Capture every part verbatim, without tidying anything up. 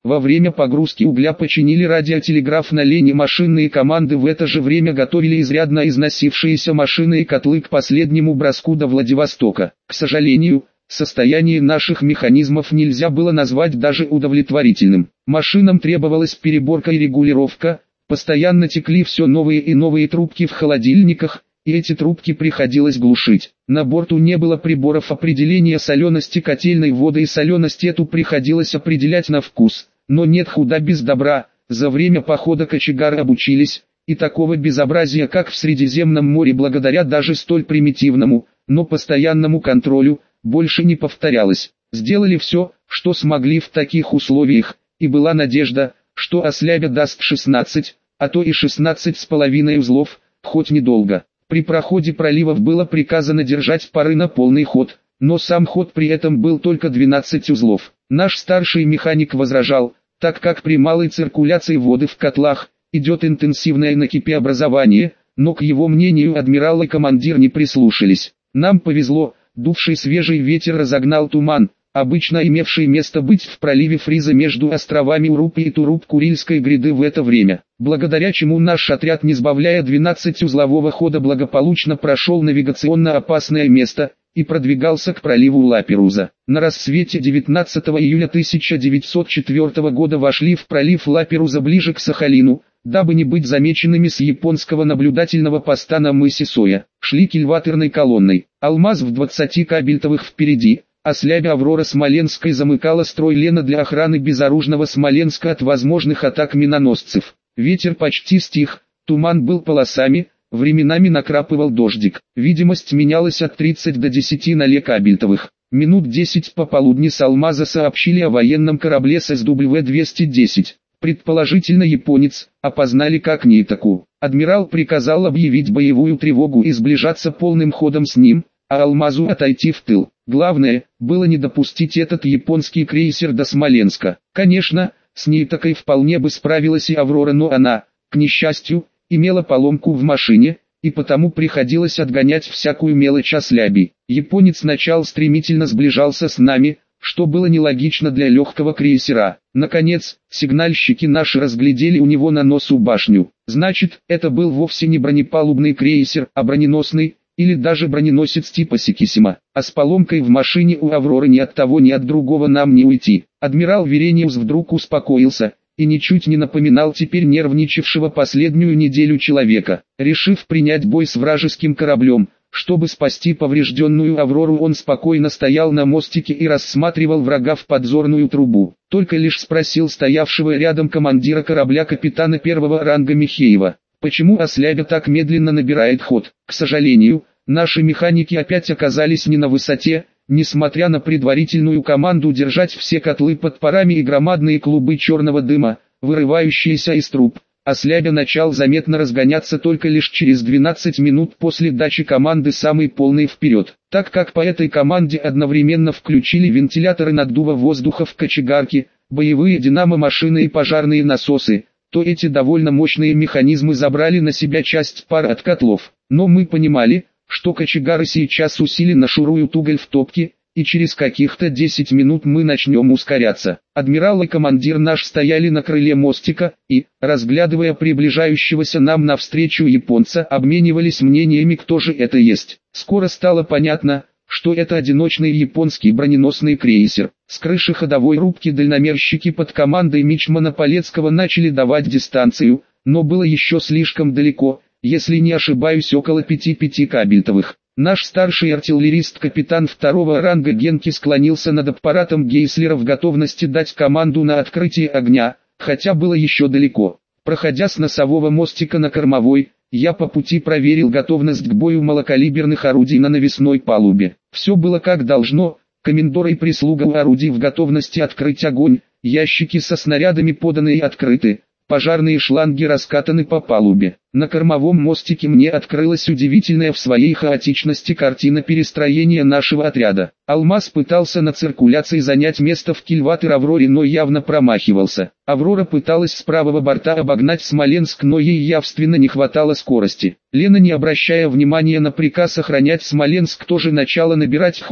Во время погрузки угля починили радиотелеграф на Лене, машинные команды в это же время готовили изрядно износившиеся машины и котлы к последнему броску до Владивостока. К сожалению, состояние наших механизмов нельзя было назвать даже удовлетворительным. Машинам требовалась переборка и регулировка, постоянно текли все новые и новые трубки в холодильниках, и эти трубки приходилось глушить. На борту не было приборов определения солености котельной воды, и соленость эту приходилось определять на вкус. Но нет худа без добра, за время похода кочегары обучились, и такого безобразия, как в Средиземном море, благодаря даже столь примитивному, но постоянному контролю, больше не повторялось. Сделали все, что смогли в таких условиях, и была надежда, что Ослябя даст шестнадцать, а то и шестнадцать с половиной узлов, хоть недолго. При проходе проливов было приказано держать пары на полный ход, но сам ход при этом был только двенадцать узлов. Наш старший механик возражал, так как при малой циркуляции воды в котлах идет интенсивное накипеобразование, но к его мнению адмирал и командир не прислушались. Нам повезло, дувший свежий ветер разогнал туман, обычно имевший место быть в проливе Фриза между островами Урупи и Туруп-Курильской гряды в это время, благодаря чему наш отряд, не сбавляя двенадцатиузлового хода, благополучно прошел навигационно опасное место и продвигался к проливу Лаперуза. На рассвете девятнадцатого июля тысяча девятьсот четвёртого года вошли в пролив Лаперуза ближе к Сахалину, дабы не быть замеченными с японского наблюдательного поста на мысе Соя. Шли кильваторной колонной, Алмаз в двадцати кабельтовых впереди, Ослябя Аврора Смоленской замыкала строй Лена для охраны безоружного Смоленска от возможных атак миноносцев. Ветер почти стих, туман был полосами, временами накрапывал дождик. Видимость менялась от тридцати до десяти на ле кабельтовых. Минут десять пополудни с Алмаза сообщили о военном корабле эс эс дабл ю двести десять. Предположительно японец, опознали как Нитаку. Адмирал приказал объявить боевую тревогу и сближаться полным ходом с ним, а Алмазу отойти в тыл. Главное, было не допустить этот японский крейсер до Смоленска. Конечно, с Нитакой вполне бы справилась и Аврора, но она, к несчастью, имела поломку в машине, и потому приходилось отгонять всякую мелочь Ослябей. Японец сначала стремительно сближался с нами, что было нелогично для легкого крейсера. Наконец, сигнальщики наши разглядели у него на носу башню. Значит, это был вовсе не бронепалубный крейсер, а броненосный, или даже броненосец типа Сикисима. А с поломкой в машине у Авроры ни от того ни от другого нам не уйти. Адмирал Верениус вдруг успокоился, и ничуть не напоминал теперь нервничавшего последнюю неделю человека. Решив принять бой с вражеским кораблем, чтобы спасти поврежденную Аврору, он спокойно стоял на мостике и рассматривал врага в подзорную трубу. Только лишь спросил стоявшего рядом командира корабля, капитана первого ранга Михеева: почему Ослябя так медленно набирает ход? К сожалению, наши механики опять оказались не на высоте, несмотря на предварительную команду держать все котлы под парами и громадные клубы черного дыма, вырывающиеся из труб. Ослябя начал заметно разгоняться только лишь через двенадцать минут после дачи команды «самый полный вперед». Так как по этой команде одновременно включили вентиляторы наддува воздуха в кочегарке, боевые динамо-машины и пожарные насосы, то эти довольно мощные механизмы забрали на себя часть пара от котлов. Но мы понимали, что кочегары сейчас усиленно шуруют уголь в топке, и через каких-то десять минут мы начнем ускоряться. Адмирал и командир наш стояли на крыле мостика и, разглядывая приближающегося нам навстречу японца, обменивались мнениями, кто же это есть. Скоро стало понятно, что это одиночный японский броненосный крейсер. С крыши ходовой рубки дальномерщики под командой мичмана Полецкого начали давать дистанцию, но было еще слишком далеко, если не ошибаюсь, около пяти-пяти кабельтовых. Наш старший артиллерист, капитан второго ранга Генки, склонился над аппаратом Гейслера в готовности дать команду на открытие огня, хотя было еще далеко. Проходя с носового мостика на кормовой, я по пути проверил готовность к бою малокалиберных орудий на навесной палубе. Все было как должно, комендор и прислуга у орудий в готовности открыть огонь, ящики со снарядами поданы и открыты, пожарные шланги раскатаны по палубе. На кормовом мостике мне открылась удивительная в своей хаотичности картина перестроения нашего отряда. Алмаз пытался на циркуляции занять место в кильватер Авроре, но явно промахивался. Аврора пыталась с правого борта обогнать Смоленск, но ей явственно не хватало скорости. Лена, не обращая внимания на приказ охранять Смоленск, тоже начала набирать ход,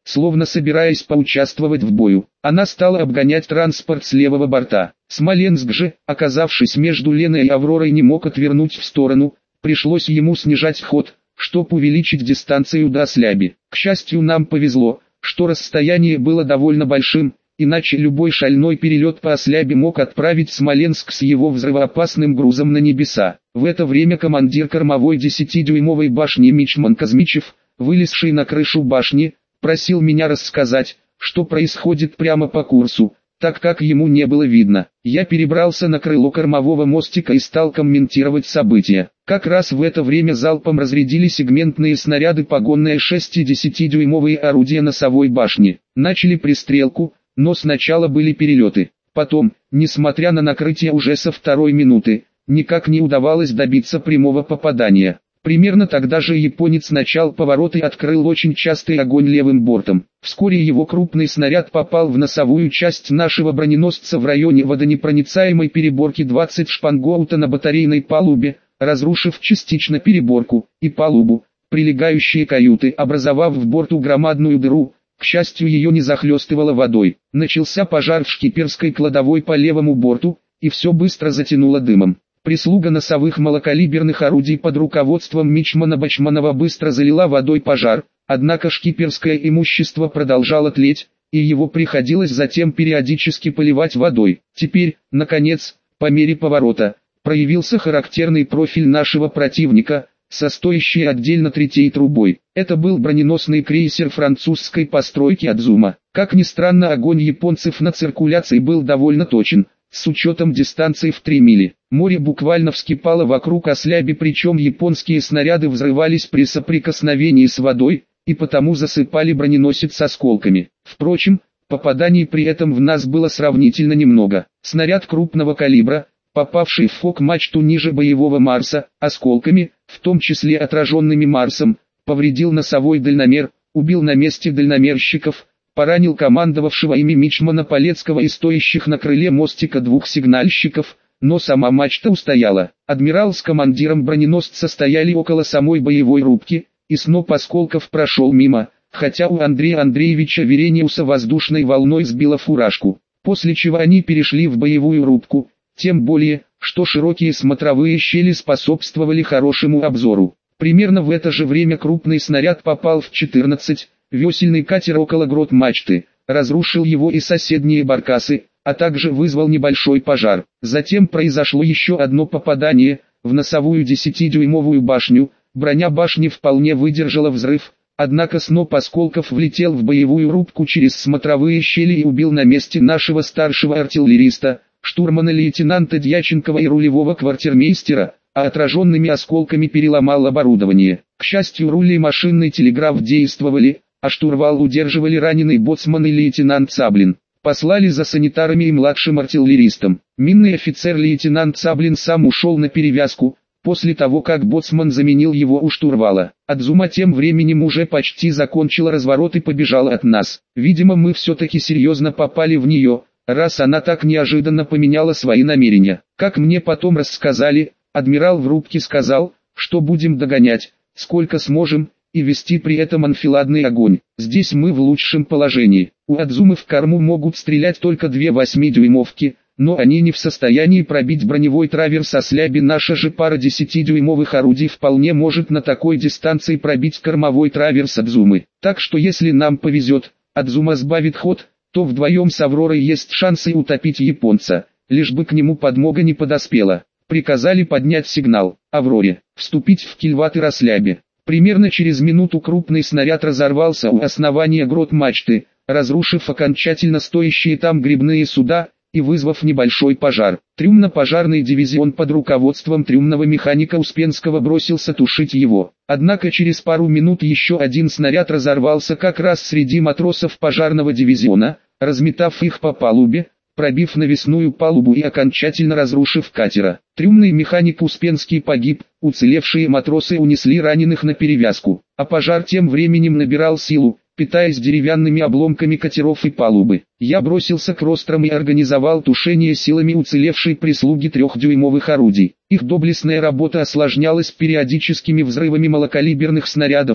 словно собираясь поучаствовать в бою. Она стала обгонять транспорт с левого борта. Смоленск же, оказавшись между Леной и Авророй, не мог отвернуть в сторону, пришлось ему снижать ход, чтобы увеличить дистанцию до Осляби. К счастью, нам повезло, что расстояние было довольно большим, иначе любой шальной перелет по Ослябе мог отправить Смоленск с его взрывоопасным грузом на небеса. В это время командир кормовой десятидюймовой башни Мичман Казмичев, вылезший на крышу башни, просил меня рассказать, что происходит прямо по курсу, так как ему не было видно. Я перебрался на крыло кормового мостика и стал комментировать события. Как раз в это время залпом разрядили сегментные снаряды погонные шесть- и десятидюймовые орудия носовой башни. Начали пристрелку, но сначала были перелеты. Потом, несмотря на накрытие уже со второй минуты, никак не удавалось добиться прямого попадания. Примерно тогда же японец начал поворот и открыл очень частый огонь левым бортом. Вскоре его крупный снаряд попал в носовую часть нашего броненосца в районе водонепроницаемой переборки двадцать шпангоута на батарейной палубе, разрушив частично переборку и палубу, прилегающие каюты, образовав в борту громадную дыру. К счастью, ее не захлестывало водой. Начался пожар в шкиперской кладовой по левому борту, и все быстро затянуло дымом. Прислуга носовых малокалиберных орудий под руководством мичмана Бачманова быстро залила водой пожар, однако шкиперское имущество продолжало тлеть, и его приходилось затем периодически поливать водой. Теперь, наконец, по мере поворота, проявился характерный профиль нашего противника, со стоящей отдельно третьей трубой. Это был броненосный крейсер французской постройки Адзума. Как ни странно, огонь японцев на циркуляции был довольно точен, с учетом дистанции в три мили. Море буквально вскипало вокруг Осляби, причем японские снаряды взрывались при соприкосновении с водой, и потому засыпали броненосец осколками. Впрочем, попаданий при этом в нас было сравнительно немного. Снаряд крупного калибра, попавший в фок-мачту ниже боевого Марса, осколками, в том числе отраженными Марсом, повредил носовой дальномер, убил на месте дальномерщиков, поранил командовавшего ими мичмана Полецкого и стоящих на крыле мостика двух сигнальщиков, но сама мачта устояла. Адмирал с командиром броненосца стояли около самой боевой рубки, и сноп осколков прошел мимо, хотя у Андрея Андреевича Верениуса воздушной волной сбило фуражку. После чего они перешли в боевую рубку, тем более, что широкие смотровые щели способствовали хорошему обзору. Примерно в это же время крупный снаряд попал в четырнадцать весельный катер около грот-мачты, разрушил его и соседние баркасы, а также вызвал небольшой пожар. Затем произошло еще одно попадание, в носовую десятидюймовую башню. Броня башни вполне выдержала взрыв, однако сноп осколков влетел в боевую рубку через смотровые щели и убил на месте нашего старшего артиллериста, штурмана-лейтенанта Дьяченкова и рулевого квартирмейстера, а отраженными осколками переломал оборудование. К счастью, руль и машинный телеграф действовали, а штурвал удерживали раненый боцман и лейтенант Цаблин. Послали за санитарами и младшим артиллеристом. Минный офицер лейтенант Цаблин сам ушел на перевязку, после того как боцман заменил его у штурвала. Адзума тем временем уже почти закончила разворот и побежала от нас. Видимо, мы все-таки серьезно попали в нее, раз она так неожиданно поменяла свои намерения. Как мне потом рассказали, адмирал в рубке сказал, что будем догонять, сколько сможем, и вести при этом анфиладный огонь. Здесь мы в лучшем положении. У Адзумы в корму могут стрелять только две восьмидюймовки, но они не в состоянии пробить броневой траверс Осляби. Наша же пара десятидюймовых орудий вполне может на такой дистанции пробить кормовой траверс Адзумы. Так что если нам повезет, Адзума сбавит ход, то вдвоем с Авророй есть шансы утопить японца, лишь бы к нему подмога не подоспела. Приказали поднять сигнал Авроре, вступить в кильватер Осляби. Примерно через минуту крупный снаряд разорвался у основания грот-мачты, разрушив окончательно стоящие там грибные суда и вызвав небольшой пожар. Трюмно-пожарный дивизион под руководством трюмного механика Успенского бросился тушить его. Однако через пару минут еще один снаряд разорвался как раз среди матросов пожарного дивизиона, разметав их по палубе, пробив навесную палубу и окончательно разрушив катера. Трюмный механик Успенский погиб, уцелевшие матросы унесли раненых на перевязку, а пожар тем временем набирал силу, питаясь деревянными обломками катеров и палубы. Я бросился к рострам и организовал тушение силами уцелевшей прислуги трехдюймовых орудий. Их доблестная работа осложнялась периодическими взрывами малокалиберных снарядов,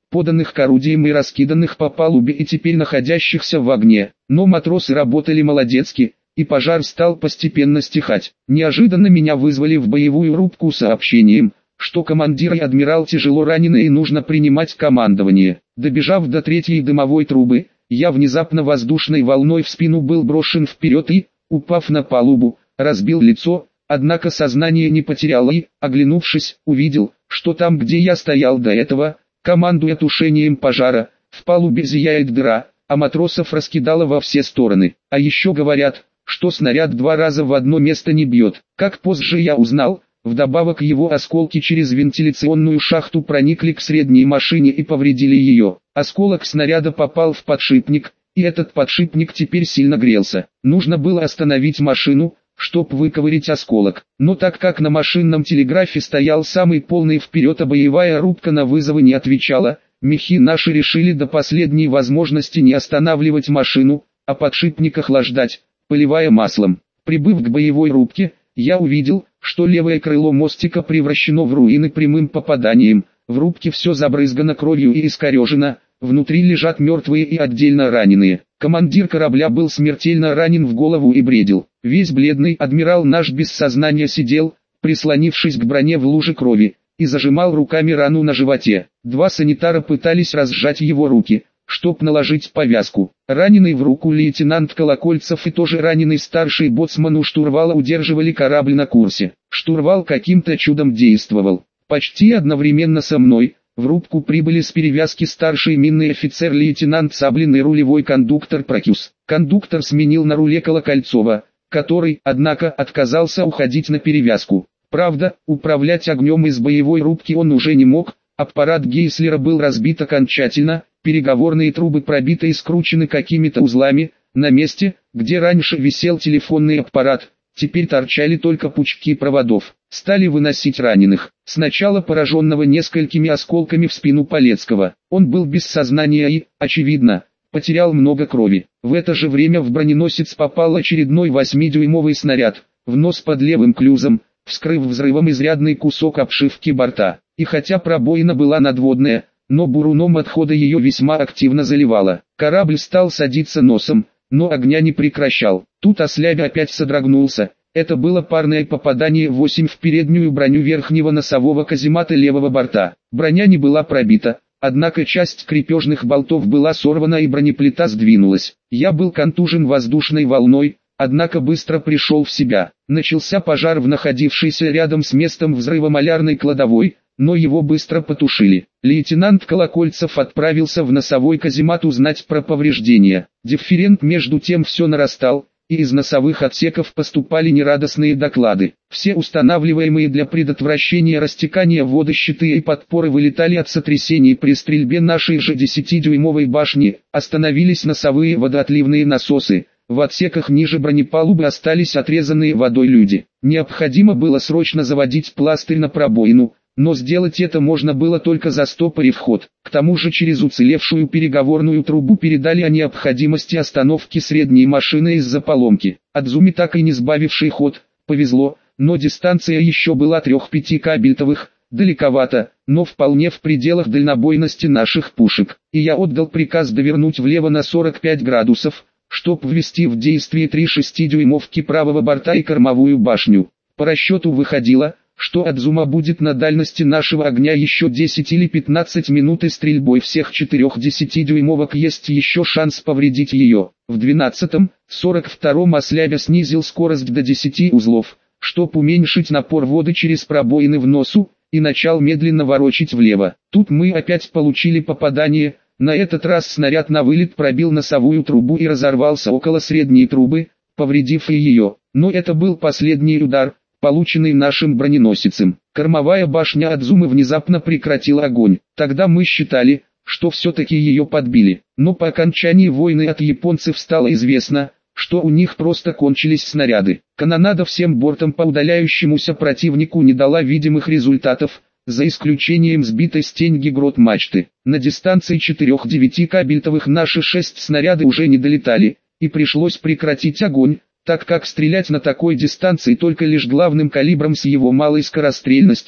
поданных к орудиям и раскиданных по палубе и теперь находящихся в огне. Но матросы работали молодецки, и пожар стал постепенно стихать. Неожиданно меня вызвали в боевую рубку с сообщением, что командир и адмирал тяжело ранены и нужно принимать командование. Добежав до третьей дымовой трубы, я внезапно воздушной волной в спину был брошен вперед и, упав на палубу, разбил лицо, однако сознание не потерял и, оглянувшись, увидел, что там, где я стоял до этого, командуя тушением пожара, в палубе зияет дыра, а матросов раскидало во все стороны. А еще говорят, что снаряд два раза в одно место не бьет. Как позже я узнал, вдобавок его осколки через вентиляционную шахту проникли к средней машине и повредили ее. Осколок снаряда попал в подшипник, и этот подшипник теперь сильно грелся. Нужно было остановить машину, чтоб выковырять осколок. Но так как на машинном телеграфе стоял самый полный вперед, а боевая рубка на вызовы не отвечала, мехи наши решили до последней возможности не останавливать машину, а подшипник охлаждать, поливая маслом. Прибыв к боевой рубке, я увидел, что левое крыло мостика превращено в руины прямым попаданием, в рубке все забрызгано кровью и искорежено, внутри лежат мертвые и отдельно раненые. Командир корабля был смертельно ранен в голову и бредил. Весь бледный адмирал наш без сознания сидел, прислонившись к броне в луже крови, и зажимал руками рану на животе. Два санитара пытались разжать его руки, чтоб наложить повязку. Раненый в руку лейтенант Колокольцев и тоже раненый старший боцман у штурвала удерживали корабль на курсе. Штурвал каким-то чудом действовал. Почти одновременно со мной в рубку прибыли с перевязки старший минный офицер лейтенант Саблин и рулевой кондуктор Прокюс. Кондуктор сменил на руле Колокольцова, который, однако, отказался уходить на перевязку. Правда, управлять огнем из боевой рубки он уже не мог, аппарат Гейслера был разбит окончательно, переговорные трубы пробиты и скручены какими-то узлами, на месте, где раньше висел телефонный аппарат, теперь торчали только пучки проводов. Стали выносить раненых, сначала пораженного несколькими осколками в спину Полецкого. Он был без сознания и, очевидно, потерял много крови. В это же время в броненосец попал очередной восьмидюймовый снаряд, в нос под левым клюзом, вскрыв взрывом изрядный кусок обшивки борта. И хотя пробоина была надводная, но буруном отхода ее весьма активно заливало. Корабль стал садиться носом, но огня не прекращал. Тут ослябя опять содрогнулся. Это было парное попадание восемь в переднюю броню верхнего носового каземата левого борта. Броня не была пробита, однако часть крепежных болтов была сорвана и бронеплита сдвинулась. Я был контужен воздушной волной, однако быстро пришел в себя. Начался пожар в находившейся рядом с местом взрыва малярной кладовой, но его быстро потушили. Лейтенант Колокольцев отправился в носовой каземат узнать про повреждения. Дифферент между тем все нарастал, и из носовых отсеков поступали нерадостные доклады. Все устанавливаемые для предотвращения растекания воды щиты и подпоры вылетали от сотрясений при стрельбе нашей же десятидюймовой башни, остановились носовые водоотливные насосы. В отсеках ниже бронепалубы остались отрезанные водой люди. Необходимо было срочно заводить пластырь на пробоину, но сделать это можно было только застопорив ход. К тому же через уцелевшую переговорную трубу передали о необходимости остановки средней машины из-за поломки. Адзуми, так и не сбавивший ход, повезло, но дистанция еще была трех-пяти кабельтовых, далековато, но вполне в пределах дальнобойности наших пушек. И я отдал приказ довернуть влево на сорок пять градусов, чтоб ввести в действие три шестидюймовки правого борта и кормовую башню. По расчету выходило, что Адзума будет на дальности нашего огня еще десять или пятнадцать минут, и стрельбой всех четырех десятидюймовок есть еще шанс повредить ее. В двенадцатом, сорок втором ослябя снизил скорость до десяти узлов, чтоб уменьшить напор воды через пробоины в носу, и начал медленно ворочить влево. Тут мы опять получили попадание, на этот раз снаряд на вылет пробил носовую трубу и разорвался около средней трубы, повредив и ее. Но это был последний удар, полученный нашим броненосицем. Кормовая башня Адзумы внезапно прекратила огонь. Тогда мы считали, что все-таки ее подбили. Но по окончании войны от японцев стало известно, что у них просто кончились снаряды. Канонада всем бортом по удаляющемуся противнику не дала видимых результатов, за исключением сбитой стеньги грот мачты. На дистанции четырех-девяти кабельтовых наши шесть снаряды уже не долетали, и пришлось прекратить огонь, так как стрелять на такой дистанции только лишь главным калибром с его малой скорострельностью,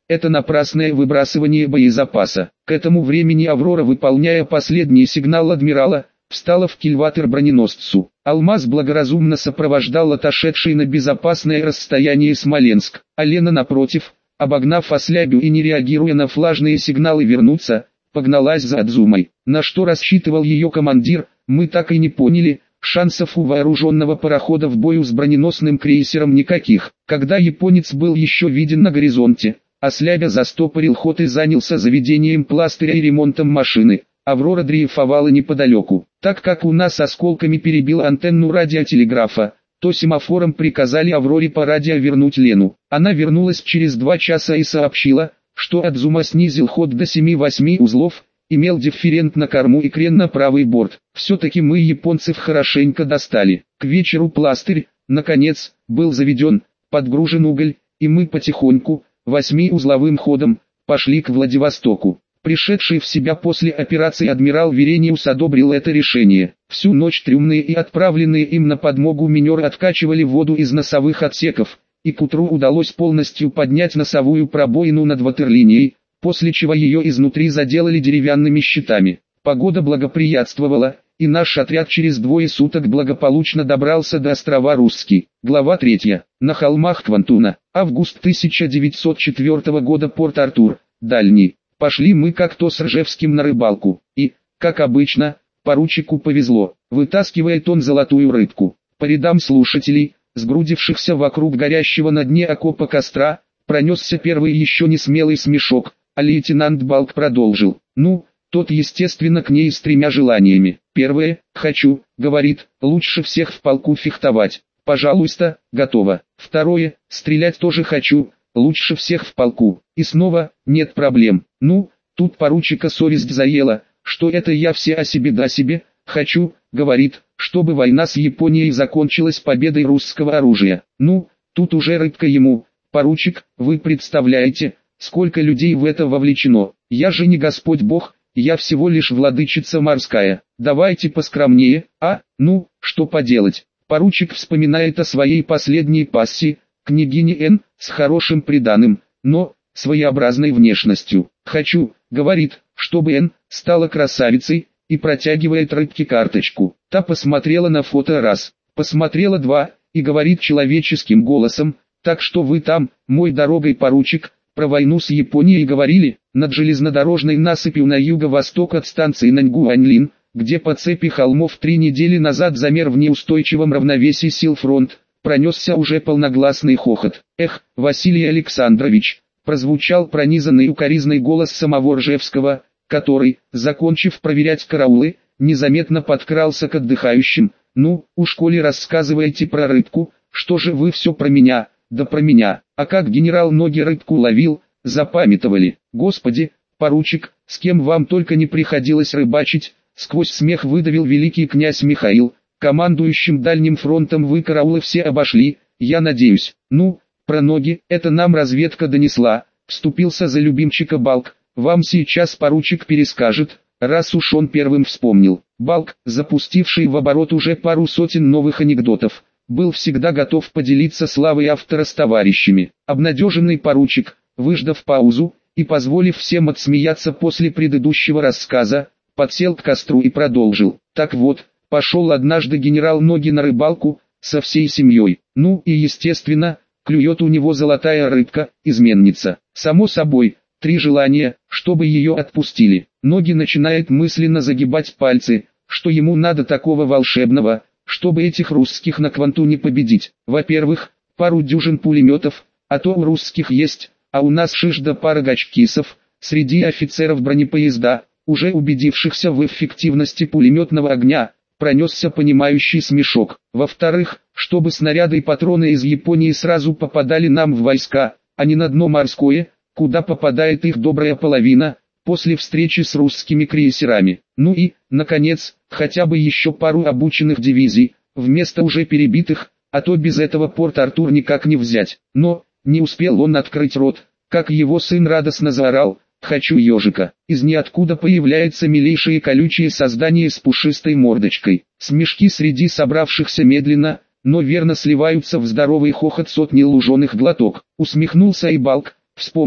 это напрасное выбрасывание боезапаса. К этому времени «Аврора», выполняя последний сигнал адмирала, встала в кильватер броненосцу. «Алмаз» благоразумно сопровождал отошедший на безопасное расстояние Смоленск, а Лена, напротив, обогнав Ослябю и не реагируя на флажные сигналы вернуться, погналась за Адзумой. На что рассчитывал ее командир, мы так и не поняли. Шансов у вооруженного парохода в бою с броненосным крейсером никаких. Когда японец был еще виден на горизонте, Ослябя застопорил ход и занялся заведением пластыря и ремонтом машины. «Аврора» дрейфовала неподалеку. Так как у нас осколками перебил антенну радиотелеграфа, то семафором приказали «Авроре» по радио вернуть Лену. Она вернулась через два часа и сообщила, что Адзума снизил ход до семи-восьми узлов, имел дифферент на корму и крен на правый борт. Все-таки мы японцев хорошенько достали. К вечеру пластырь, наконец, был заведен, подгружен уголь, и мы потихоньку, восьмиузловым ходом, пошли к Владивостоку. Пришедший в себя после операции адмирал Верениус одобрил это решение. Всю ночь трюмные и отправленные им на подмогу минеры откачивали воду из носовых отсеков, и к утру удалось полностью поднять носовую пробоину над ватерлинией, после чего ее изнутри заделали деревянными щитами. Погода благоприятствовала, и наш отряд через двое суток благополучно добрался до острова Русский. Глава третья. На холмах Квантуна. Август тысяча девятьсот четвёртого года. Порт-Артур, Дальний. Пошли мы как-то с Ржевским на рыбалку, и, как обычно, поручику повезло. Вытаскивает он золотую рыбку. По рядам слушателей, сгрудившихся вокруг горящего на дне окопа костра, пронесся первый еще не смелый смешок, а лейтенант Балк продолжил. Ну, тот естественно к ней с тремя желаниями. Первое, хочу, говорит, лучше всех в полку фехтовать. Пожалуйста, готово. Второе, стрелять тоже хочу, лучше всех в полку. И снова, нет проблем. Ну, тут поручика совесть заела, что это я все о себе да себе, хочу, говорит, чтобы война с Японией закончилась победой русского оружия. Ну, тут уже рыбка ему. Поручик, вы представляете, сколько людей в это вовлечено. Я же не Господь Бог, я всего лишь владычица морская. Давайте поскромнее, а, ну, что поделать. Поручик вспоминает о своей последней пассии, княгине Н, с хорошим приданым, но своеобразной внешностью. Хочу, говорит, чтобы Н стала красавицей, и протягивает рыбке карточку. Та посмотрела на фото раз, посмотрела два, и говорит человеческим голосом, так что вы там, мой дорогой поручик, про войну с Японией говорили, над железнодорожной насыпью на юго-восток от станции Наньгуаньлин, где по цепи холмов три недели назад замер в неустойчивом равновесии сил фронт, пронесся уже полногласный хохот. Эх, Василий Александрович, прозвучал пронизанный укоризной голос самого Ржевского, который, закончив проверять караулы, незаметно подкрался к отдыхающим. Ну, уж коли рассказываете про рыбку, что же вы все про меня, да про меня, а как генерал Ноги рыбку ловил, запамятовали. Господи, поручик, с кем вам только не приходилось рыбачить, сквозь смех выдавил великий князь Михаил, командующим дальним фронтом вы караулы все обошли, я надеюсь. Ну, про Ноги, это нам разведка донесла, вступился за любимчика Балк, вам сейчас поручик перескажет, раз уж он первым вспомнил. Балк, запустивший в оборот уже пару сотен новых анекдотов, был всегда готов поделиться славой автора с товарищами. Обнадеженный поручик, выждав паузу, и позволив всем отсмеяться после предыдущего рассказа, подсел к костру и продолжил. Так вот, пошел однажды генерал Ноги на рыбалку, со всей семьей. Ну и естественно, клюет у него золотая рыбка, изменница. Само собой, три желания, чтобы ее отпустили. Ноги начинает мысленно загибать пальцы, что ему надо такого волшебного, чтобы этих русских на Квантуне победить. Во-первых, пару дюжин пулеметов, а то у русских есть, а у нас шиш да пара гачкисов, среди офицеров бронепоезда, уже убедившихся в эффективности пулеметного огня, пронесся понимающий смешок. Во-вторых, чтобы снаряды и патроны из Японии сразу попадали нам в войска, а не на дно морское, куда попадает их добрая половина, после встречи с русскими крейсерами. Ну и, наконец, хотя бы еще пару обученных дивизий, вместо уже перебитых, а то без этого Порт-Артур никак не взять. Но, не успел он открыть рот, как его сын радостно заорал: «Хочу ежика!» Из ниоткуда появляется милейшее колючее создание с пушистой мордочкой. Смешки среди собравшихся медленно, но верно сливаются в здоровый хохот сотни луженых глоток. Усмехнулся и Балк, вспомнив,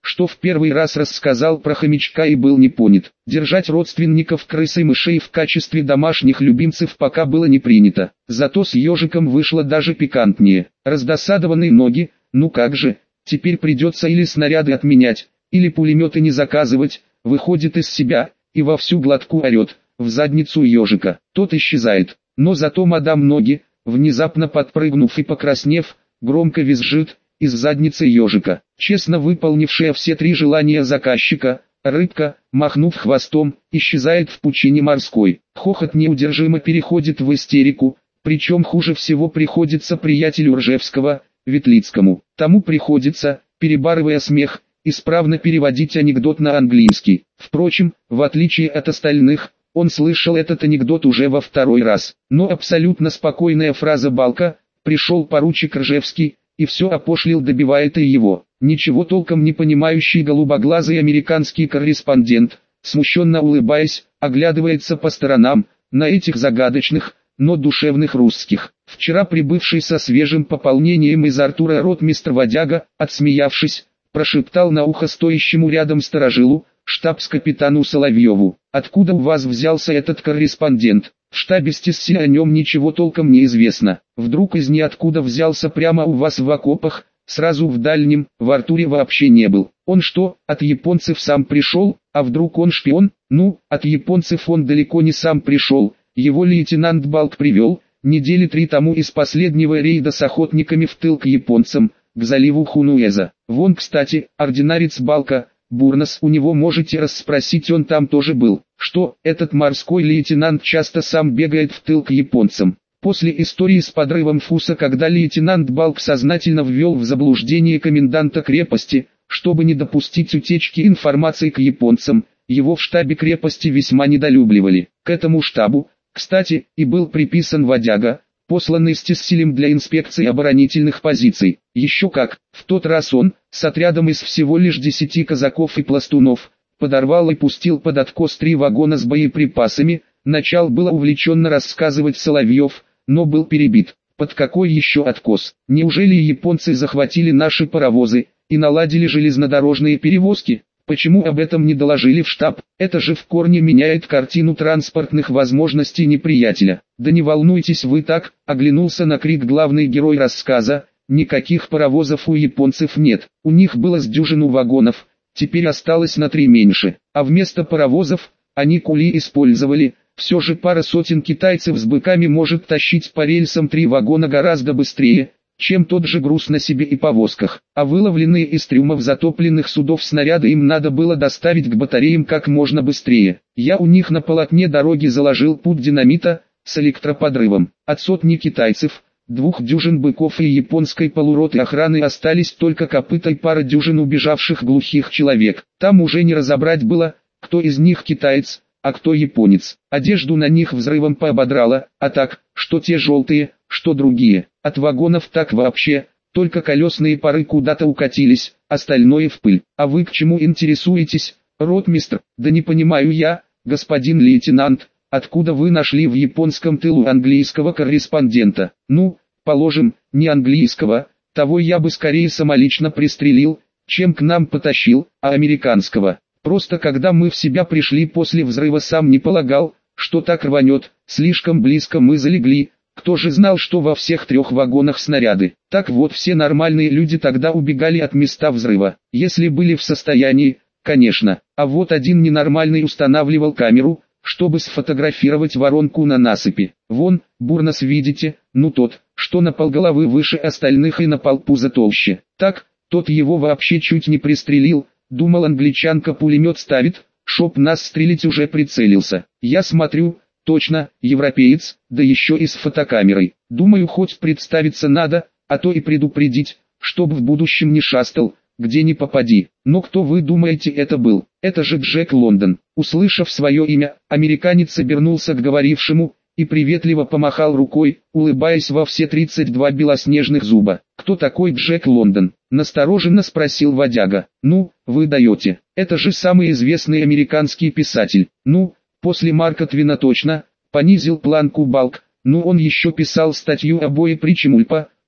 что в первый раз рассказал про хомячка и был не понят. Держать родственников крыс и мышей в качестве домашних любимцев пока было не принято. Зато с ежиком вышло даже пикантнее. Раздосадованные ноги, ну как же, теперь придется или снаряды отменять, или пулеметы не заказывать, выходит из себя и во всю глотку орет в задницу ежика. Тот исчезает, но зато мадам Ноги, внезапно подпрыгнув и покраснев, громко визжит из задницы ежика. Честно выполнившая все три желания заказчика, рыбка, махнув хвостом, исчезает в пучине морской. Хохот неудержимо переходит в истерику, причем хуже всего приходится приятелю Ржевского, Ветлицкому. Тому приходится, перебарывая смех, исправно переводить анекдот на английский. Впрочем, в отличие от остальных, он слышал этот анекдот уже во второй раз. Но абсолютно спокойная фраза Балка «пришел поручик Ржевский» и все опошлил, добивает и его. Ничего толком не понимающий голубоглазый американский корреспондент, смущенно улыбаясь, оглядывается по сторонам, на этих загадочных, но душевных русских. Вчера прибывший со свежим пополнением из Артура ротмистр Водяга, отсмеявшись, прошептал на ухо стоящему рядом сторожилу, штабс-капитану Соловьеву: «Откуда у вас взялся этот корреспондент? В штабе Стесси о нем ничего толком не известно. Вдруг из ниоткуда взялся прямо у вас в окопах, сразу в дальнем, в Артуре вообще не был. Он что, от японцев сам пришел, а вдруг он шпион? Ну, от японцев он далеко не сам пришел, его лейтенант Балк привел, недели три тому из последнего рейда с охотниками в тыл к японцам, к заливу Хунуэза. Вон, кстати, ординарец Балка, Бурнос, у него можете расспросить, он там тоже был. Что, этот морской лейтенант часто сам бегает в тыл к японцам. После истории с подрывом Фуса, когда лейтенант Балк сознательно ввел в заблуждение коменданта крепости, чтобы не допустить утечки информации к японцам, его в штабе крепости весьма недолюбливали. К этому штабу, кстати, и был приписан Водяга, посланный Стесселем для инспекции оборонительных позиций. Еще как, в тот раз он, с отрядом из всего лишь десяти казаков и пластунов, подорвал и пустил под откос три вагона с боеприпасами. Начал было увлеченно рассказывать Соловьев, но был перебит. Под какой еще откос? Неужели японцы захватили наши паровозы и наладили железнодорожные перевозки? Почему об этом не доложили в штаб? Это же в корне меняет картину транспортных возможностей неприятеля. Да не волнуйтесь вы так, оглянулся на крик главный герой рассказа. Никаких паровозов у японцев нет. У них было с дюжину вагонов, теперь осталось на три меньше. А вместо паровозов, они кули использовали. Все же пара сотен китайцев с быками может тащить по рельсам три вагона гораздо быстрее, чем тот же груз на себе и повозках. А выловленные из трюмов затопленных судов снаряды им надо было доставить к батареям как можно быстрее. Я у них на полотне дороги заложил путь динамита с электроподрывом. От сотни китайцев, двух дюжин быков и японской полуроты охраны остались только копыта и пара дюжин убежавших глухих человек. Там уже не разобрать было, кто из них китаец, а кто японец. Одежду на них взрывом поободрало, а так, что те желтые, что другие. От вагонов так вообще, только колесные пары куда-то укатились, остальное в пыль. А вы к чему интересуетесь, ротмистр? Да не понимаю я, господин лейтенант, откуда вы нашли в японском тылу английского корреспондента? Ну, положим, не английского, того я бы скорее самолично пристрелил, чем к нам потащил, а американского. Просто когда мы в себя пришли после взрыва, сам не полагал, что так рванет, слишком близко мы залегли. Кто же знал, что во всех трех вагонах снаряды? Так вот, все нормальные люди тогда убегали от места взрыва, если были в состоянии, конечно. А вот один ненормальный устанавливал камеру, чтобы сфотографировать воронку на насыпи. Вон, Бурнос, видите, ну тот, что на полголовы выше остальных и на полпуза толще. Так, тот его вообще чуть не пристрелил. Думал, англичанка пулемет ставит, чтоб нас стрелять, уже прицелился. Я смотрю, точно, европеец, да еще и с фотокамерой. Думаю, хоть представиться надо, а то и предупредить, чтоб в будущем не шастал, где ни попади. Но кто вы думаете это был? Это же Джек Лондон. Услышав свое имя, американец обернулся к говорившему и приветливо помахал рукой, улыбаясь во все тридцать два белоснежных зуба. «Кто такой Джек Лондон?» — настороженно спросил Водяга. «Ну, вы даете. Это же самый известный американский писатель. Ну, после Марка Твена точно», — понизил планку Балк. «Ну, он еще писал статью о бое при Чемульпа», —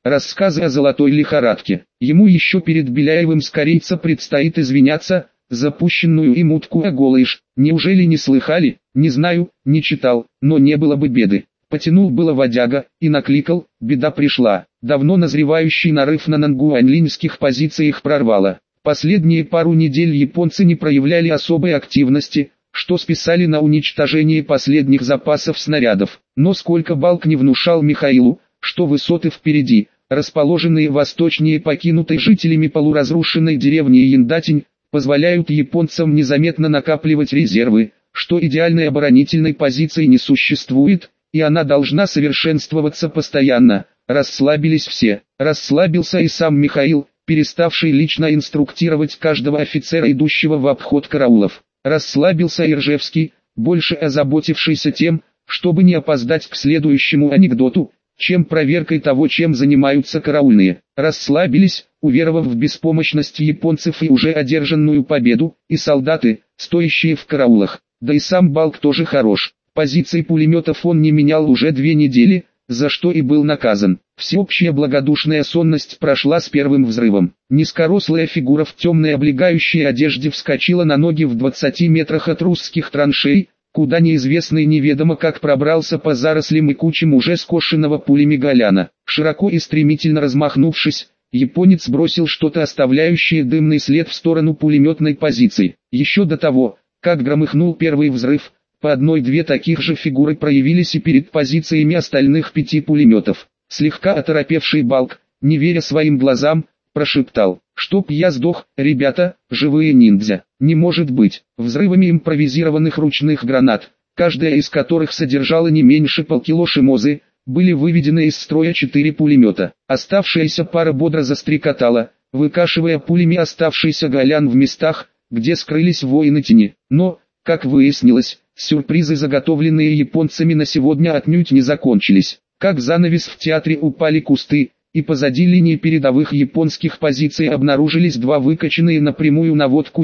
рассказы о золотой лихорадке. Ему еще перед Беляевым с корейца предстоит извиняться, запущенную им утку оголаешь. Неужели не слыхали? Не знаю, не читал, но не было бы беды. Потянул было водяга, и накликал, беда пришла. Давно назревающий нарыв на нангуанлинских позициях прорвало. Последние пару недель японцы не проявляли особой активности, что списали на уничтожение последних запасов снарядов. Но сколько Балк не внушал Михаилу, что высоты впереди, расположенные восточнее покинутой жителями полуразрушенной деревни Яндатинь, позволяют японцам незаметно накапливать резервы, что идеальной оборонительной позиции не существует, и она должна совершенствоваться постоянно. Расслабились все, расслабился и сам Михаил, переставший лично инструктировать каждого офицера, идущего в обход караулов. Расслабился и Ржевский, больше озаботившийся тем, чтобы не опоздать к следующему анекдоту, чем проверкой того, чем занимаются караульные. Расслабились, уверовав в беспомощность японцев и уже одержанную победу, и солдаты, стоящие в караулах. Да и сам Балк тоже хорош. Позиции пулеметов он не менял уже две недели, за что и был наказан. Всеобщая благодушная сонность прошла с первым взрывом. Низкорослая фигура в темной облегающей одежде вскочила на ноги в двадцати метрах от русских траншей, куда неизвестный неведомо как пробрался по зарослям и кучам уже скошенного пулями голяна. Широко и стремительно размахнувшись, японец бросил что-то, оставляющее дымный след в сторону пулеметной позиции. Еще до того, как громыхнул первый взрыв, по одной-две таких же фигуры проявились и перед позициями остальных пяти пулеметов. Слегка оторопевший Балк, не веря своим глазам, прошептал: «Чтоб я сдох, ребята, живые ниндзя». Не может быть. Взрывами импровизированных ручных гранат, каждая из которых содержала не меньше полкило шимозы, были выведены из строя четыре пулемета. Оставшаяся пара бодро застрекотала, выкашивая пулями оставшийся голян в местах, где скрылись воины тени. Но, как выяснилось, сюрпризы, заготовленные японцами на сегодня, отнюдь не закончились. Как занавес в театре упали кусты, и позади линии передовых японских позиций обнаружились два выкачанные напрямую наводку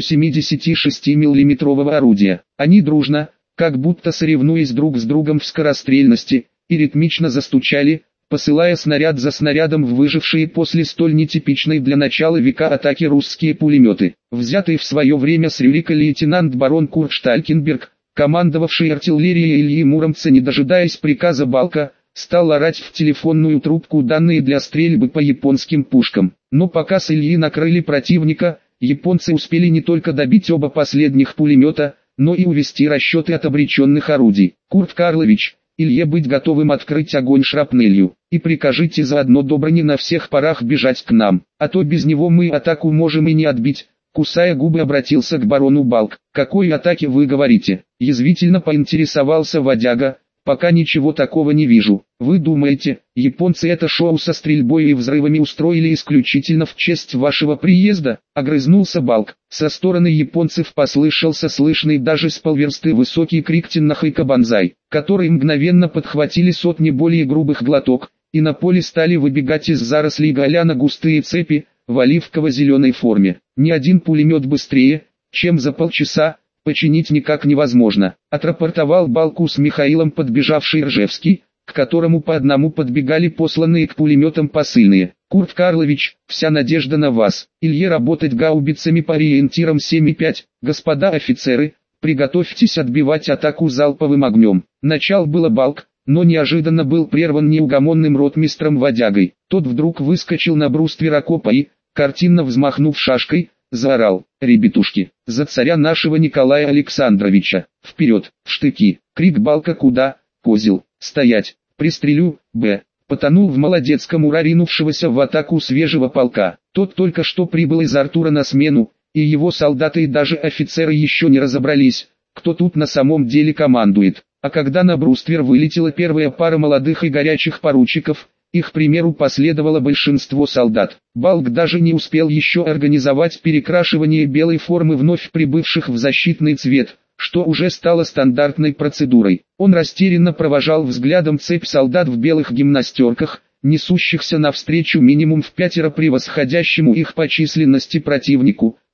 семидесятишестимиллиметрового орудия. Они дружно, как будто соревнуясь друг с другом в скорострельности, и ритмично застучали, посылая снаряд за снарядом в выжившие после столь нетипичной для начала века атаки русские пулеметы. Взятый в свое время с Рюрика лейтенант барон Курт Шталькенберг, командовавший артиллерией Ильи Муромца, не дожидаясь приказа Балка, стал орать в телефонную трубку данные для стрельбы по японским пушкам. Но пока с Ильи накрыли противника, японцы успели не только добить оба последних пулемета, но и увести расчеты от обреченных орудий. «Курт Карлович, Илье быть готовым открыть огонь шрапнелью, и прикажите заодно Добрыне на всех парах бежать к нам, а то без него мы атаку можем и не отбить». Кусая губы, обратился к барону Балк. «Какой атаке вы говорите?» Язвительно поинтересовался водяга. «Пока ничего такого не вижу. Вы думаете, японцы это шоу со стрельбой и взрывами устроили исключительно в честь вашего приезда?» Огрызнулся Балк. Со стороны японцев послышался слышный даже с полверсты высокий крик «Теннахайка банзай», который мгновенно подхватили сотни более грубых глоток, и на поле стали выбегать из зарослей голяна густые цепи, в оливково-зеленой форме. Ни один пулемет быстрее, чем за полчаса, починить никак невозможно, отрапортовал Балку с Михаилом подбежавший Ржевский, к которому по одному подбегали посланные к пулеметам посыльные. «Курт Карлович, вся надежда на вас. Илье работать гаубицами по ориентирам семь и пять. Господа офицеры, приготовьтесь отбивать атаку залповым огнем». Начал было Балк, но неожиданно был прерван неугомонным ротмистром водягой. Тот вдруг выскочил на бруствер окопа и, картинно взмахнув шашкой, заорал: «Ребятушки, за царя нашего Николая Александровича! Вперед, в штыки!» Крик Балка: «Куда, козел? Стоять! Пристрелю!» Б. Потонул в молодецком ура ринувшегося в атаку свежего полка. Тот только что прибыл из Артура на смену, и его солдаты и даже офицеры еще не разобрались, кто тут на самом деле командует. А когда на бруствер вылетела первая пара молодых и горячих поручиков, их примеру последовало большинство солдат. Балк даже не успел еще организовать перекрашивание белой формы вновь прибывших в защитный цвет, что уже стало стандартной процедурой. Он растерянно провожал взглядом цепь солдат в белых гимнастерках, несущихся навстречу минимум в пятеро превосходящему их по численности противнику,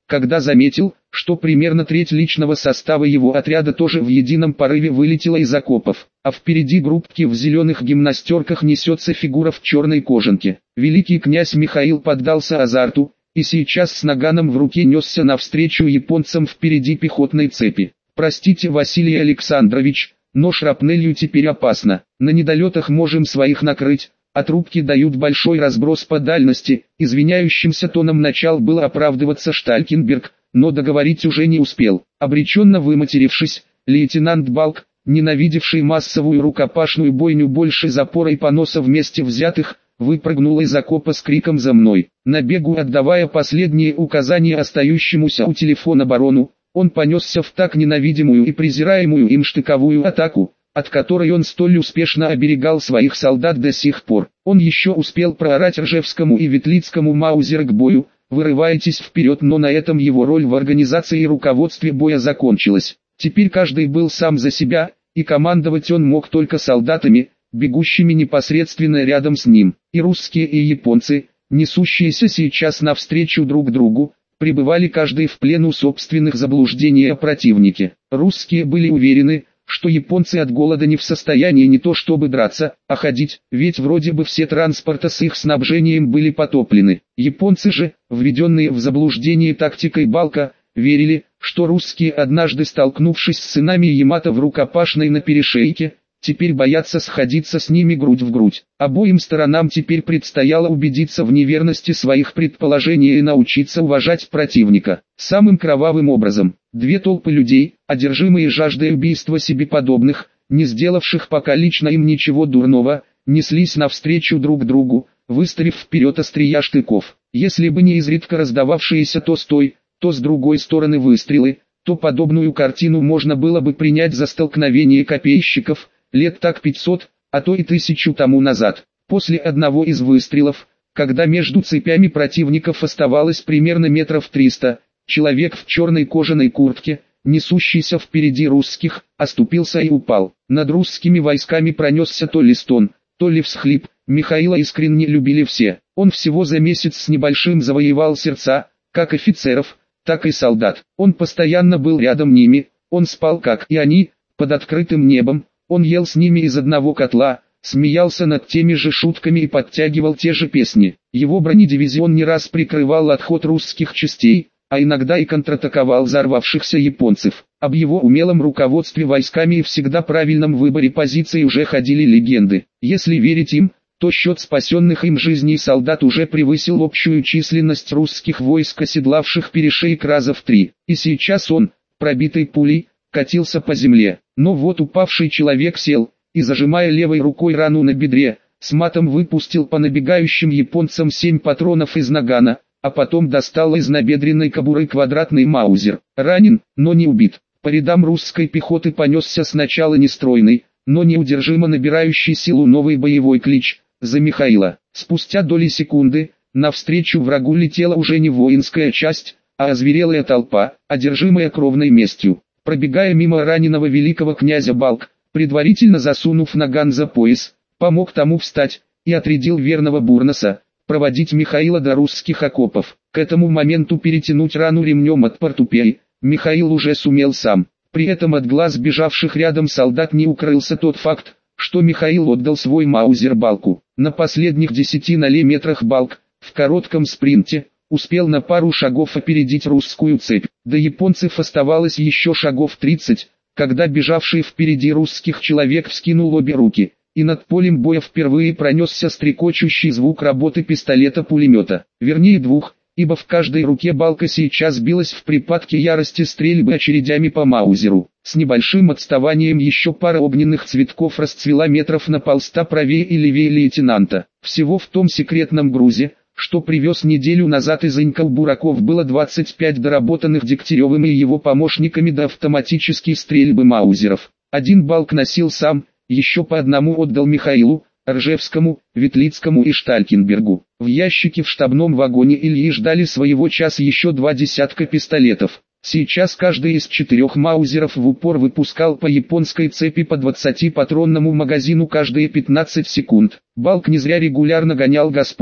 когда заметил, что примерно треть личного состава его отряда тоже в едином порыве вылетела из окопов, а впереди группки в зеленых гимнастерках несется фигура в черной кожанке. Великий князь Михаил поддался азарту, и сейчас с наганом в руке несся навстречу японцам впереди пехотной цепи. «Простите, Василий Александрович, но шрапнелью теперь опасно, на недолетах можем своих накрыть, а трубки дают большой разброс по дальности», извиняющимся тоном начал было оправдываться Шталькенберг, но договорить уже не успел. Обреченно выматерившись, лейтенант Балк, ненавидевший массовую рукопашную бойню больше запора и поноса вместе взятых, выпрыгнул из окопа с криком «За мной!». На бегу отдавая последние указания остающемуся у телефона барону, он понесся в так ненавидимую и презираемую им штыковую атаку, от которой он столь успешно оберегал своих солдат до сих пор. Он еще успел проорать Ржевскому и Ветлицкому маузер к бою, вырывайтесь вперед, но на этом его роль в организации и руководстве боя закончилась. Теперь каждый был сам за себя, и командовать он мог только солдатами, бегущими непосредственно рядом с ним. И русские, и японцы, несущиеся сейчас навстречу друг другу, пребывали каждый в плену собственных заблуждений о противнике. Русские были уверены, что японцы от голода не в состоянии не то чтобы драться, а ходить, ведь вроде бы все транспорта с их снабжением были потоплены. Японцы же, введенные в заблуждение тактикой Балка, верили, что русские, однажды столкнувшись с сынами Ямато в рукопашной на перешейке, теперь боятся сходиться с ними грудь в грудь. Обоим сторонам теперь предстояло убедиться в неверности своих предположений и научиться уважать противника. Самым кровавым образом, две толпы людей, одержимые жаждой убийства себе подобных, не сделавших пока лично им ничего дурного, неслись навстречу друг другу, выставив вперед острия штыков. Если бы не изредка раздававшиеся то с той, то с другой стороны выстрелы, то подобную картину можно было бы принять за столкновение копейщиков, лет так пятьсот, а то и тысячу тому назад. После одного из выстрелов, когда между цепями противников оставалось примерно метров триста, человек в черной кожаной куртке, несущийся впереди русских, оступился и упал. Над русскими войсками пронесся то ли стон, то ли всхлип. Михаила искренне любили все. Он всего за месяц с небольшим завоевал сердца, как офицеров, так и солдат. Он постоянно был рядом ними, он спал как и они, под открытым небом. Он ел с ними из одного котла, смеялся над теми же шутками и подтягивал те же песни. Его бронедивизион не раз прикрывал отход русских частей, а иногда и контратаковал взорвавшихся японцев. Об его умелом руководстве войсками и всегда правильном выборе позиций уже ходили легенды. Если верить им, то счет спасенных им жизней солдат уже превысил общую численность русских войск, оседлавших перешейк раза в три. И сейчас он, пробитый пулей, катился по земле. Но вот упавший человек сел, и зажимая левой рукой рану на бедре, с матом выпустил по набегающим японцам семь патронов из нагана, а потом достал из набедренной кобуры квадратный маузер. Ранен, но не убит. По рядам русской пехоты понесся сначала нестройный, но неудержимо набирающий силу новый боевой клич «За Михаила». Спустя доли секунды, навстречу врагу летела уже не воинская часть, а озверелая толпа, одержимая кровной местью. Пробегая мимо раненого великого князя Балк, предварительно засунув наган за пояс, помог тому встать, и отрядил верного Бурнаса, проводить Михаила до русских окопов. К этому моменту перетянуть рану ремнем от портупеи, Михаил уже сумел сам. При этом от глаз бежавших рядом солдат не укрылся тот факт, что Михаил отдал свой маузер Балку. На последних десяти нале метрах Балк, в коротком спринте, успел на пару шагов опередить русскую цепь. До японцев оставалось еще шагов тридцать, когда бежавший впереди русских человек вскинул обе руки, и над полем боя впервые пронесся стрекочущий звук работы пистолета-пулемета. Вернее двух, ибо в каждой руке Балка сейчас билась в припадке ярости стрельбы очередями по маузеру. С небольшим отставанием еще пара огненных цветков расцвела метров на полста правее и левее лейтенанта. Всего в том секретном грузе, что привез неделю назад из Инков-Бураков, было двадцать пять доработанных Дегтяревым и его помощниками до автоматической стрельбы маузеров. Один Балк носил сам, еще по одному отдал Михаилу, Ржевскому, Ветлицкому и Шталькенбергу. В ящике в штабном вагоне Ильи ждали своего часа еще два десятка пистолетов. Сейчас каждый из четырех маузеров в упор выпускал по японской цепи по двадцатипатронному магазину каждые пятнадцать секунд. Балк не зря регулярно гонял господ,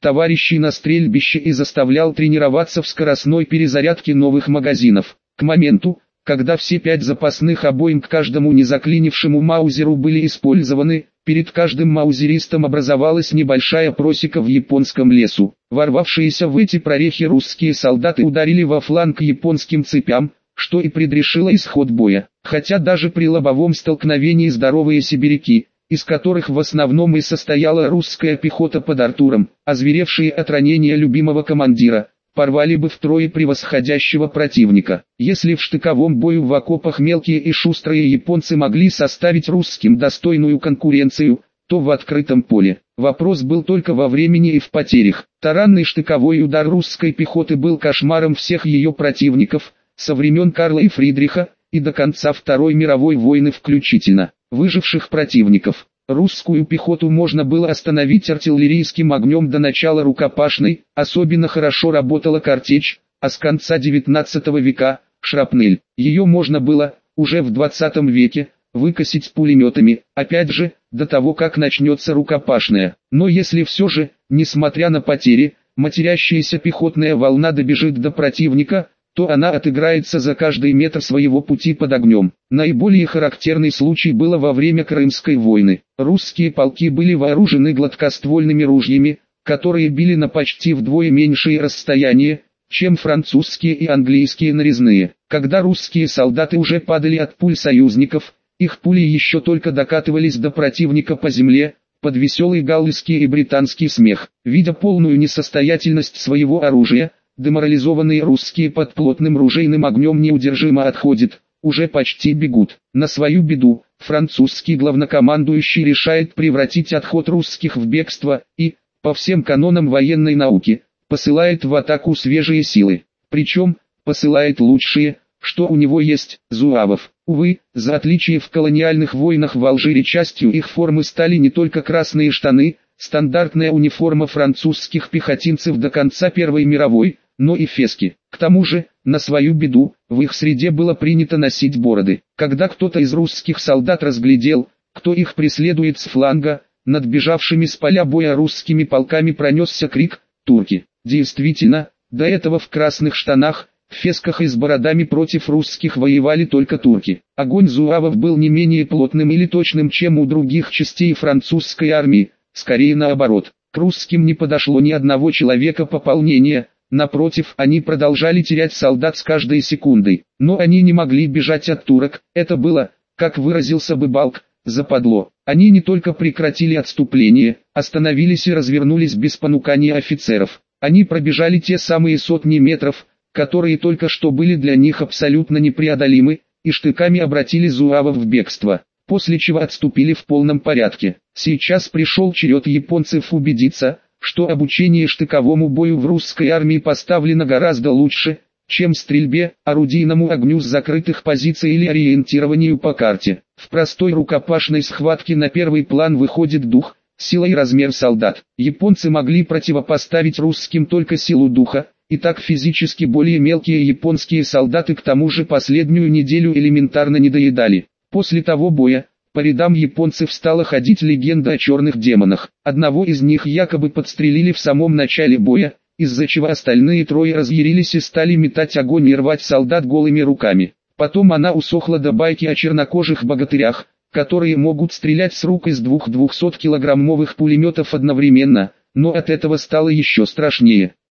товарищей на стрельбище и заставлял тренироваться в скоростной перезарядке новых магазинов. К моменту, когда все пять запасных обоим к каждому незаклинившему маузеру были использованы, перед каждым маузеристом образовалась небольшая просека в японском лесу. Ворвавшиеся в эти прорехи русские солдаты ударили во фланг японским цепям, что и предрешило исход боя. Хотя даже при лобовом столкновении здоровые сибиряки, из которых в основном и состояла русская пехота под Артуром, озверевшие от ранения любимого командира, порвали бы втрое превосходящего противника. Если в штыковом бою в окопах мелкие и шустрые японцы могли составить русским достойную конкуренцию, то в открытом поле вопрос был только во времени и в потерях. Таранный штыковой удар русской пехоты был кошмаром всех ее противников, со времен Карла и Фридриха, и до конца Второй мировой войны включительно. Выживших противников, русскую пехоту можно было остановить артиллерийским огнем до начала рукопашной, особенно хорошо работала картечь, а с конца девятнадцатого века – шрапнель. Ее можно было, уже в двадцатом веке, выкосить пулеметами, опять же, до того как начнется рукопашная. Но если все же, несмотря на потери, матерящаяся пехотная волна добежит до противника, то она отыграется за каждый метр своего пути под огнем. Наиболее характерный случай было во время Крымской войны. Русские полки были вооружены гладкоствольными ружьями, которые били на почти вдвое меньшее расстояние, чем французские и английские нарезные. Когда русские солдаты уже падали от пуль союзников, их пули еще только докатывались до противника по земле, под веселый галлийский и британский смех. Видя полную несостоятельность своего оружия, деморализованные русские под плотным ружейным огнем неудержимо отходят, уже почти бегут. На свою беду, французский главнокомандующий решает превратить отход русских в бегство и, по всем канонам военной науки, посылает в атаку свежие силы. Причем, посылает лучшие, что у него есть, зуавов. Увы, за отличие в колониальных войнах в Алжире частью их формы стали не только красные штаны, стандартная униформа французских пехотинцев до конца Первой мировой, но и фески. К тому же, на свою беду, в их среде было принято носить бороды. Когда кто-то из русских солдат разглядел, кто их преследует с фланга, над бежавшими с поля боя русскими полками пронесся крик «Турки!». Действительно, до этого в красных штанах, в фесках и с бородами против русских воевали только турки. Огонь зуавов был не менее плотным или точным, чем у других частей французской армии, скорее наоборот. К русским не подошло ни одного человека пополнения. Напротив, они продолжали терять солдат с каждой секундой. Но они не могли бежать от турок, это было, как выразился бы Балк, западло. Они не только прекратили отступление, остановились и развернулись без понукания офицеров. Они пробежали те самые сотни метров, которые только что были для них абсолютно непреодолимы, и штыками обратили зуавов в бегство, после чего отступили в полном порядке. Сейчас пришел черед японцев убедиться, что обучение штыковому бою в русской армии поставлено гораздо лучше, чем стрельбе, орудийному огню с закрытых позиций или ориентированию по карте. В простой рукопашной схватке на первый план выходит дух, сила и размер солдат. Японцы могли противопоставить русским только силу духа, и так физически более мелкие японские солдаты к тому же последнюю неделю элементарно недоедали. После того боя, по рядам японцев стала ходить легенда о черных демонах. Одного из них якобы подстрелили в самом начале боя, из-за чего остальные трое разъярились и стали метать огонь и рвать солдат голыми руками. Потом она усохла до байки о чернокожих богатырях, которые могут стрелять с рук из двух двухсоткилограммовых пулеметов одновременно, но от этого стало еще страшнее.